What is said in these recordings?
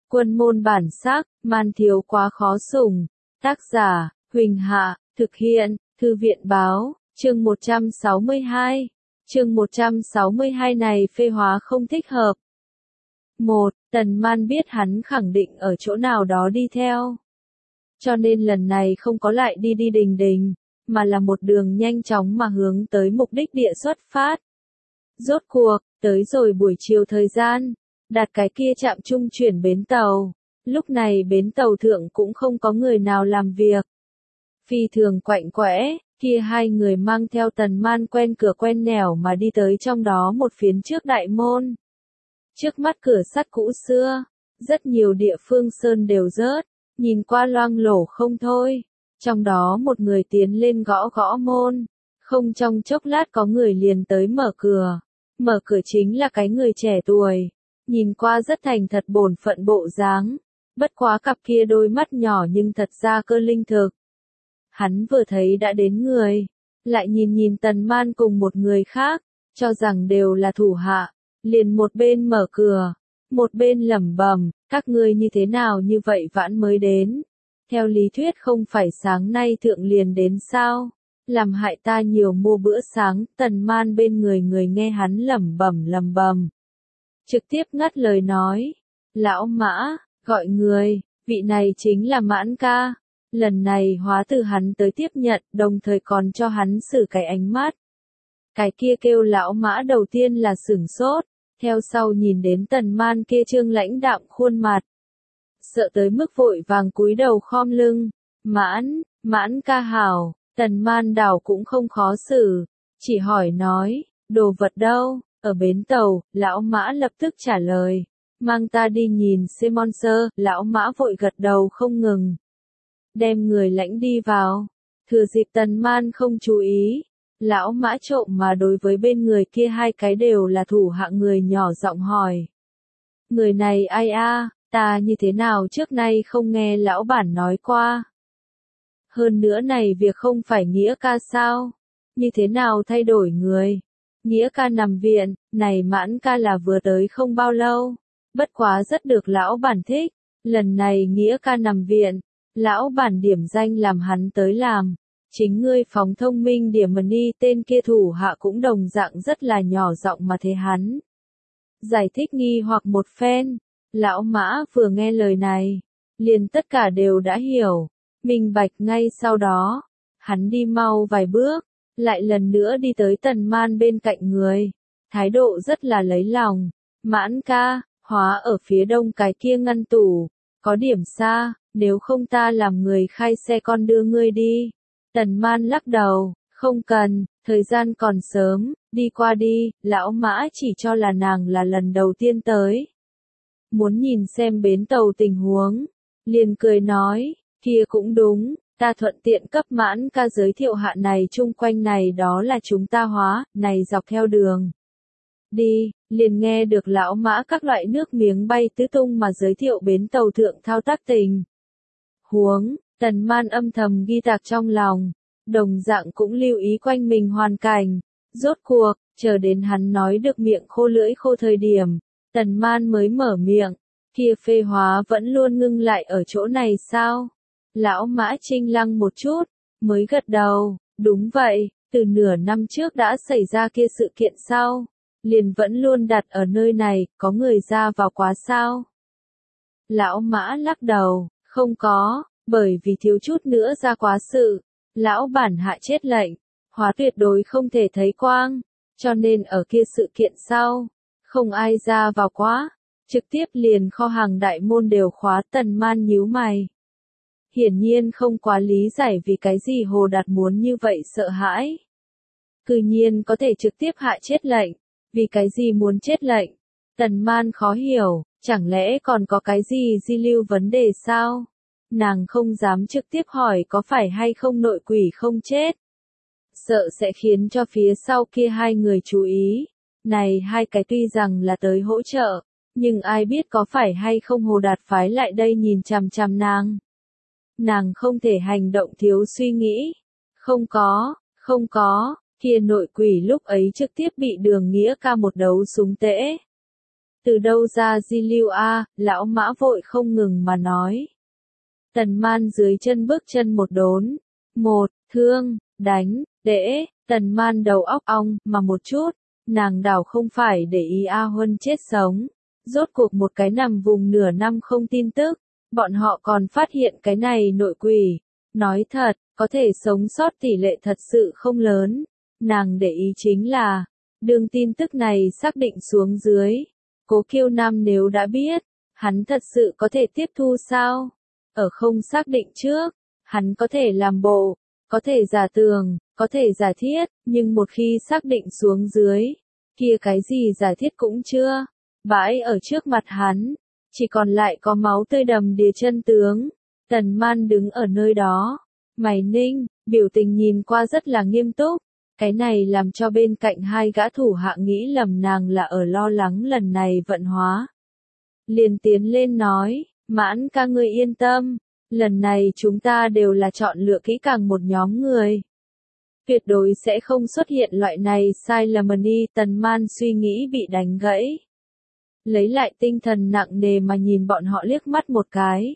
Quân môn bản sắc, man thiếu quá khó sủng. Tác giả, Huỳnh Hạ, thực hiện, Thư viện báo, chương 162. Chương 162 này phê hóa không thích hợp. 1. Tần Man biết hắn khẳng định ở chỗ nào đó đi theo. Cho nên lần này không có lại đi đình đình, mà là một đường nhanh chóng mà hướng tới mục đích địa xuất phát. Rốt cuộc, tới rồi buổi chiều thời gian, đặt cái kia trạm trung chuyển bến tàu. Lúc này bến tàu thượng cũng không có người nào làm việc. Phi thường quạnh quẽ, kia hai người mang theo Tần Man quen cửa quen nẻo mà đi tới trong đó một phiến trước đại môn. Trước mắt cửa sắt cũ xưa, rất nhiều địa phương sơn đều rớt, nhìn qua loang lổ không thôi. Trong đó một người tiến lên gõ gõ môn, không trong chốc lát có người liền tới mở cửa. Mở cửa chính là cái người trẻ tuổi, nhìn qua rất thành thật bổn phận bộ dáng, bất quá cặp kia đôi mắt nhỏ nhưng thật ra cơ linh thực. Hắn vừa thấy đã đến người, lại nhìn Tần Man cùng một người khác, cho rằng đều là thủ hạ, liền một bên mở cửa, một bên lẩm bẩm, các ngươi như thế nào như vậy vãn mới đến? Theo lý thuyết không phải sáng nay thượng liền đến sao? Làm hại ta nhiều mua bữa sáng. Tần Man bên người nghe hắn lẩm bẩm. Trực tiếp ngắt lời nói, lão Mã, gọi người, vị này chính là Mãn ca. Lần này hóa từ hắn tới tiếp nhận, đồng thời còn cho hắn xử cái ánh mắt. Cái kia kêu lão Mã đầu tiên là sửng sốt, theo sau nhìn đến Tần Man kia trương lãnh đạm khuôn mặt. Sợ tới mức vội vàng cúi đầu khom lưng, Mãn ca hảo. Tần Man đảo cũng không khó xử, chỉ hỏi nói, đồ vật đâu, ở bến tàu. Lão Mã lập tức trả lời, mang ta đi nhìn Simonser. Lão Mã vội gật đầu không ngừng, đem người lãnh đi vào. Thừa dịp Tần Man không chú ý, lão Mã trộm mà đối với bên người kia hai cái đều là thủ hạ người nhỏ giọng hỏi, người này ai a? Ta như thế nào trước nay không nghe lão bản nói qua. Hơn nữa này việc không phải Nghĩa ca sao? Như thế nào thay đổi người? Nghĩa ca nằm viện, này Mãn ca là vừa tới không bao lâu. Bất quá rất được lão bản thích. Lần này Nghĩa ca nằm viện, lão bản điểm danh làm hắn tới làm. Chính ngươi phóng thông minh điểm mani tên kia thủ hạ cũng đồng dạng rất là nhỏ giọng mà thế hắn. Giải thích nghi hoặc một phen. Lão Mã vừa nghe lời này, liền tất cả đều đã hiểu. Minh bạch. Ngay sau đó, hắn đi mau vài bước, lại lần nữa đi tới Tần Man bên cạnh người, thái độ rất là lấy lòng. Mãn ca, hóa ở phía đông cái kia ngăn tủ, có điểm xa, nếu không ta làm người khai xe con đưa ngươi đi. Tần Man lắc đầu, không cần, thời gian còn sớm, đi qua đi. Lão Mã chỉ cho là nàng là lần đầu tiên tới, muốn nhìn xem bến tàu tình huống, liền cười nói, kia cũng đúng, ta thuận tiện cấp Mãn ca giới thiệu hạ này chung quanh này đó là chúng ta hóa, này dọc theo đường đi. Liền nghe được lão Mã các loại nước miếng bay tứ tung mà giới thiệu bến tàu thượng thao tác tình huống. Tần Man âm thầm ghi tạc trong lòng, đồng dạng cũng lưu ý quanh mình hoàn cảnh. Rốt cuộc, chờ đến hắn nói được miệng khô lưỡi khô thời điểm, Tần Man mới mở miệng, kia phê hóa vẫn luôn ngưng lại ở chỗ này sao? Lão Mã chinh lăng một chút, mới gật đầu, đúng vậy, từ nửa năm trước đã xảy ra kia sự kiện sau, liền vẫn luôn đặt ở nơi này, có người ra vào quá sao? Lão Mã lắc đầu, không có, bởi vì thiếu chút nữa ra quá sự, lão bản hạ chết lệnh, hóa tuyệt đối không thể thấy quang, cho nên ở kia sự kiện sau, không ai ra vào quá, trực tiếp liền kho hàng đại môn đều khóa. Tần Man nhíu mày. Hiển nhiên không quá lý giải vì cái gì Hồ Đạt muốn như vậy sợ hãi. Cư nhiên có thể trực tiếp hạ chết lệnh, vì cái gì muốn chết lệnh? Tần Man khó hiểu, chẳng lẽ còn có cái gì di lưu vấn đề sao? Nàng không dám trực tiếp hỏi có phải hay không nội quỷ không chết. Sợ sẽ khiến cho phía sau kia hai người chú ý. Này hai cái tuy rằng là tới hỗ trợ, nhưng ai biết có phải hay không Hồ Đạt phái lại đây nhìn chằm chằm nàng. Nàng không thể hành động thiếu suy nghĩ. Không có, kia nội quỷ lúc ấy trực tiếp bị Đường Nghĩa ca một đấu súng tễ. Từ đâu ra di lưu a? Lão Mã vội không ngừng mà nói. Tần Man dưới chân bước chân một đốn. Một, thương, đánh, đễ, Tần Man đầu óc ong mà một chút, nàng đảo không phải để ý A Huân chết sống. Rốt cuộc một cái nằm vùng nửa năm không tin tức, bọn họ còn phát hiện cái này nội quỷ. Nói thật, có thể sống sót tỷ lệ thật sự không lớn. Nàng để ý chính là, đường tin tức này xác định xuống dưới. Cố Kiêu Nam nếu đã biết, hắn thật sự có thể tiếp thu sao? Ở không xác định trước, hắn có thể làm bộ, có thể giả tường, có thể giả thiết, nhưng một khi xác định xuống dưới, kia cái gì giả thiết cũng chưa. Bãi ở trước mặt hắn, chỉ còn lại có máu tươi đầm đìa chân tướng. Tần Man đứng ở nơi đó, mày ninh, biểu tình nhìn qua rất là nghiêm túc. Cái này làm cho bên cạnh hai gã thủ hạ nghĩ lầm nàng là ở lo lắng lần này vận hóa. Liền tiến lên nói, Mãn ca ngươi yên tâm, lần này chúng ta đều là chọn lựa kỹ càng một nhóm người. Tuyệt đối sẽ không xuất hiện loại này sai lầm. Tần Man suy nghĩ bị đánh gãy. Lấy lại tinh thần nặng nề mà nhìn bọn họ liếc mắt một cái.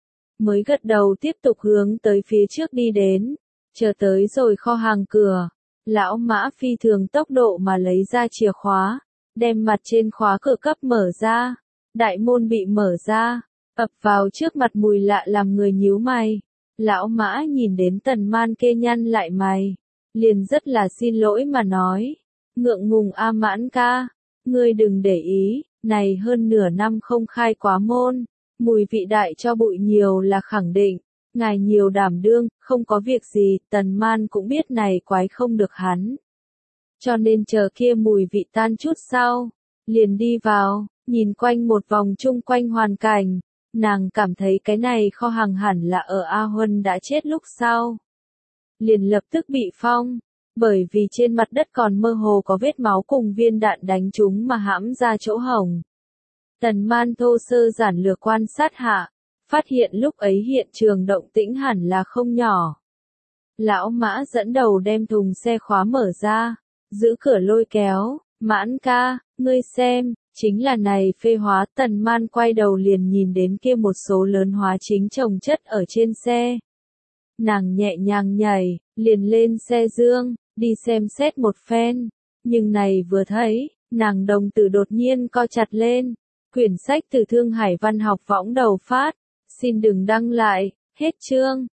Mới gật đầu tiếp tục hướng tới phía trước đi đến, chờ tới rồi kho hàng cửa. Lão Mã phi thường tốc độ mà lấy ra chìa khóa, đem mặt trên khóa cửa cấp mở ra. Đại môn bị mở ra, ập vào trước mặt mùi lạ làm người nhíu mày. Lão Mã nhìn đến Tần Man kê nhăn lại mày, liền rất là xin lỗi mà nói. Ngượng ngùng a Mãn ca, ngươi đừng để ý, này hơn nửa năm không khai quá môn, mùi vị đại cho bụi nhiều là khẳng định. Ngài nhiều đảm đương, không có việc gì. Tần Man cũng biết này quái không được hắn. Cho nên chờ kia mùi vị tan chút sau, liền đi vào, nhìn quanh một vòng chung quanh hoàn cảnh. Nàng cảm thấy cái này kho hàng hẳn là ở A Huân đã chết lúc sau. Liền lập tức bị phong, bởi vì trên mặt đất còn mơ hồ có vết máu cùng viên đạn đánh trúng mà hãm ra chỗ hổng. Tần Man thô sơ giản lược quan sát hạ, phát hiện lúc ấy hiện trường động tĩnh hẳn là không nhỏ. Lão Mã dẫn đầu đem thùng xe khóa mở ra, giữ cửa lôi kéo. Mãn ca, ngươi xem, chính là này phê hóa. Tần Man quay đầu liền nhìn đến kia một số lớn hóa chính chồng chất ở trên xe. Nàng nhẹ nhàng nhảy, liền lên xe dương, đi xem xét một phen. Nhưng này vừa thấy, nàng đồng tử đột nhiên co chặt lên. Quyển sách từ Thương Hải Văn học võng đầu phát. Xin đừng đăng lại, hết chương.